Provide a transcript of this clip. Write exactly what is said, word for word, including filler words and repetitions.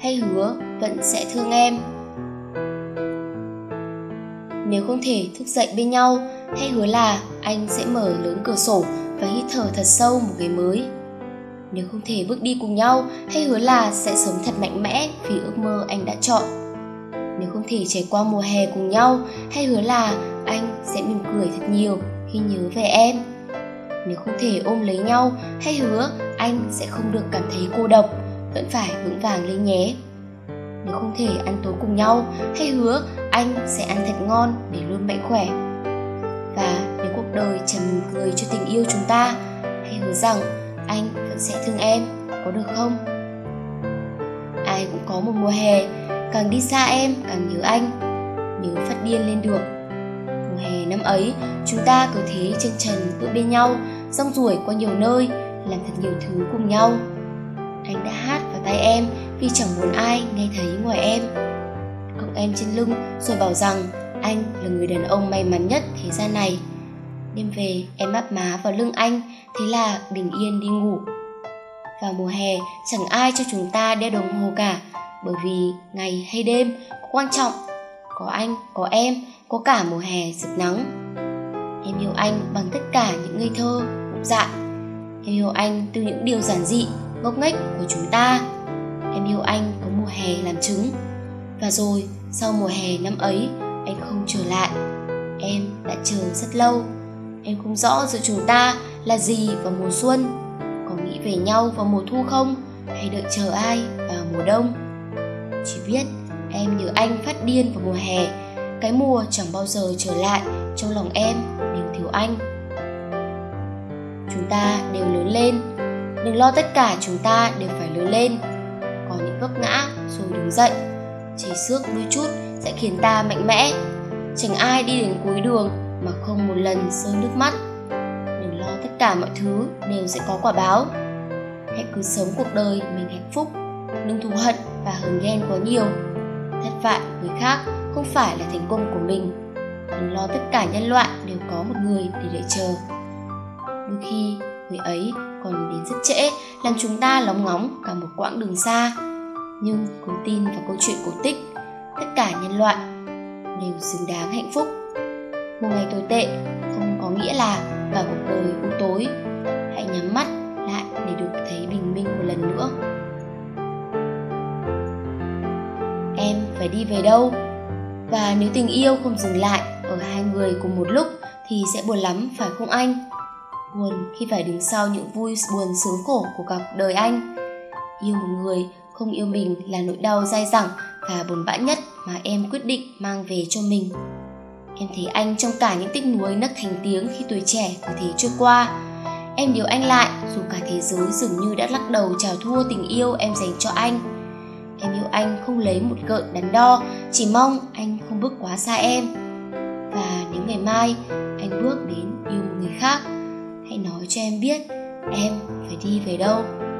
hãy hứa vẫn sẽ thương em. Nếu không thể thức dậy bên nhau, hãy hứa là anh sẽ mở lớn cửa sổ và hít thở thật sâu một ngày mới. Nếu không thể bước đi cùng nhau, hãy hứa là sẽ sống thật mạnh mẽ vì ước mơ anh đã chọn. Nếu không thể trải qua mùa hè cùng nhau, hãy hứa là anh sẽ mỉm cười thật nhiều khi nhớ về em. Nếu không thể ôm lấy nhau, hãy hứa anh sẽ không được cảm thấy cô độc, vẫn phải vững vàng lên nhé. Nếu không thể ăn tối cùng nhau, hãy hứa anh sẽ ăn thật ngon để luôn mạnh khỏe. Và nếu cuộc đời chẳng mỉm cười cho tình yêu chúng ta, hãy hứa rằng anh vẫn sẽ thương em, có được không? Ai cũng có một mùa hè, càng đi xa em càng nhớ anh, nhớ phát điên lên được. Mùa hè năm ấy, chúng ta cứ thế chân trần bước bên nhau, rong ruổi qua nhiều nơi, làm thật nhiều thứ cùng nhau. Anh đã hát vào tai em vì chẳng muốn ai nghe thấy ngoài em. Cõng em trên lưng rồi bảo rằng anh là người đàn ông may mắn nhất thế gian này. Đêm về em áp má vào lưng anh, thế là bình yên đi ngủ. Vào mùa hè chẳng ai cho chúng ta đeo đồng hồ cả, bởi vì ngày hay đêm có quan trọng, có anh, có em, có cả mùa hè rực nắng. Em yêu anh bằng tất cả những ngây thơ, bụng dạ. Em yêu anh từ những điều giản dị, ngốc nghếch của chúng ta. Em yêu anh có mùa hè làm chứng. Và rồi sau mùa hè năm ấy, anh không trở lại. Em đã chờ rất lâu. Em không rõ giữa chúng ta là gì vào mùa xuân, có nghĩ về nhau vào mùa thu không, hay đợi chờ ai vào mùa đông. Chỉ biết em nhớ anh phát điên vào mùa hè, cái mùa chẳng bao giờ trở lại, trong lòng em đều thiếu anh. Chúng ta đều lớn lên, đừng lo tất cả chúng ta đều phải lớn lên. Có những vấp ngã rồi đứng dậy, chỉ xước đôi chút sẽ khiến ta mạnh mẽ. Chẳng ai đi đến cuối đường mà không một lần rơi nước mắt. Đừng lo tất cả mọi thứ đều sẽ có quả báo. Hãy cứ sống cuộc đời mình hạnh phúc, đừng thù hận và hờn ghen quá nhiều. Thất bại người khác không phải là thành công của mình. Đừng lo tất cả nhân loại đều có một người để đợi chờ. Đôi khi người ấy còn đến rất trễ, làm chúng ta lóng ngóng cả một quãng đường xa. Nhưng cứ tin vào câu chuyện cổ tích, tất cả nhân loại đều xứng đáng hạnh phúc. Một ngày tồi tệ không có nghĩa là cả cuộc đời u tối. Hãy nhắm mắt lại để được thấy bình minh một lần nữa. Em phải đi về đâu? Và nếu tình yêu không dừng lại ở hai người cùng một lúc thì sẽ buồn lắm, phải không anh? Buồn khi phải đứng sau những vui buồn sướng khổ của cả cuộc đời anh. Yêu một người không yêu mình là nỗi đau dai dẳng và buồn bã nhất mà em quyết định mang về cho mình. Em thấy anh trong cả những tiếc nuối nấc thành tiếng khi tuổi trẻ cứ thế trôi qua. Em nhớ anh lại dù cả thế giới dường như đã lắc đầu chào thua tình yêu em dành cho anh. Em yêu anh không lấy một gợn đắn đo, chỉ mong anh không bước quá xa em. Và nếu ngày mai anh bước đến yêu một người khác, hãy nói cho em biết em phải đi về đâu.